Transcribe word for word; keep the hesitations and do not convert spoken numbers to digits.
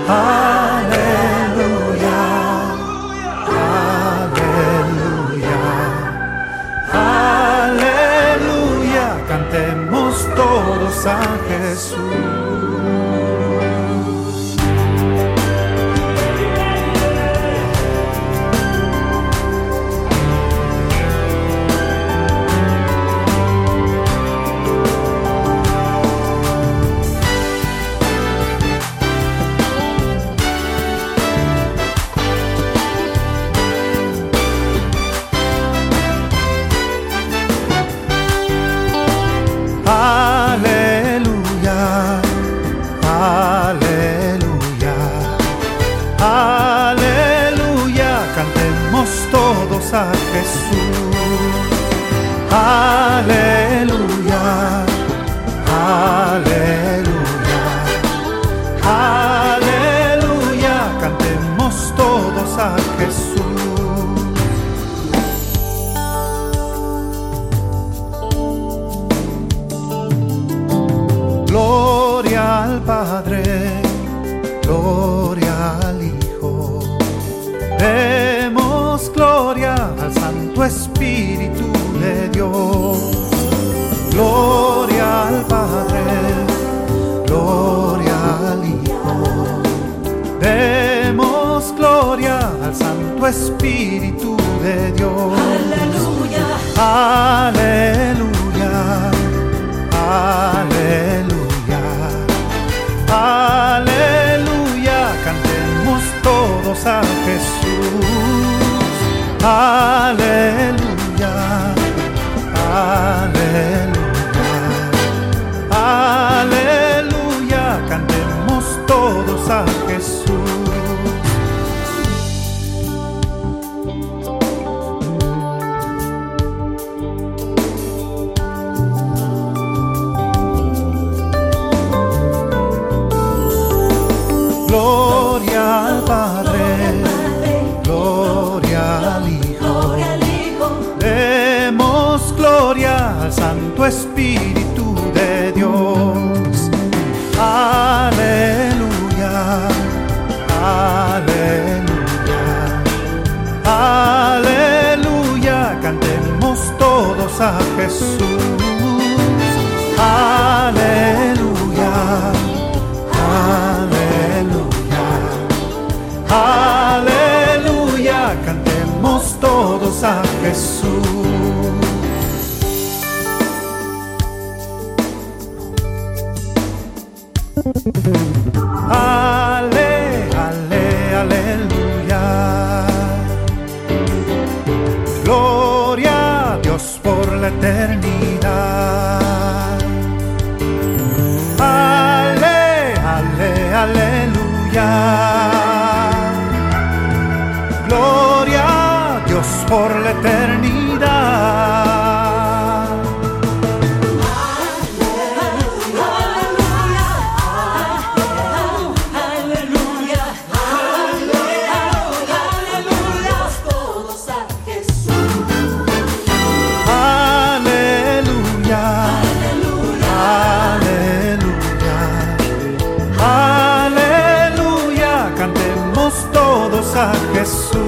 aleluya, aleluya, aleluya. Cantemos todos a Jesús. Aleluya, aleluya, aleluya. Cantemos todos a Jesús. Aleluya, aleluya, aleluya. Cantemos todos a Jesús. Gloria al Padre, gloria al Hijo, demos gloria al Santo Espíritu de Dios. Gloria al Padre, gloria al Hijo, demos gloria al Santo Espíritu de Dios. Aleluya, aleluya, aleluya, aleluya. Cantemos todos a Jesús. Aleluya, aleluya, aleluya. Cantemos todos a Jesús. Gloria al Padre, gloria al Hijo, demos gloria al Santo Espíritu de Dios. Aleluya, aleluya, aleluya. Cantemos todos a Jesús. Aleluya, aleluya, aleluya. Cantemos todos a Jesús. Ale, ale, aleluya. Gloria a Dios por la eternidad. Ale, ale, aleluya. Gloria a Dios por la eternidad. Aleluya, cantemos todos a Jesús.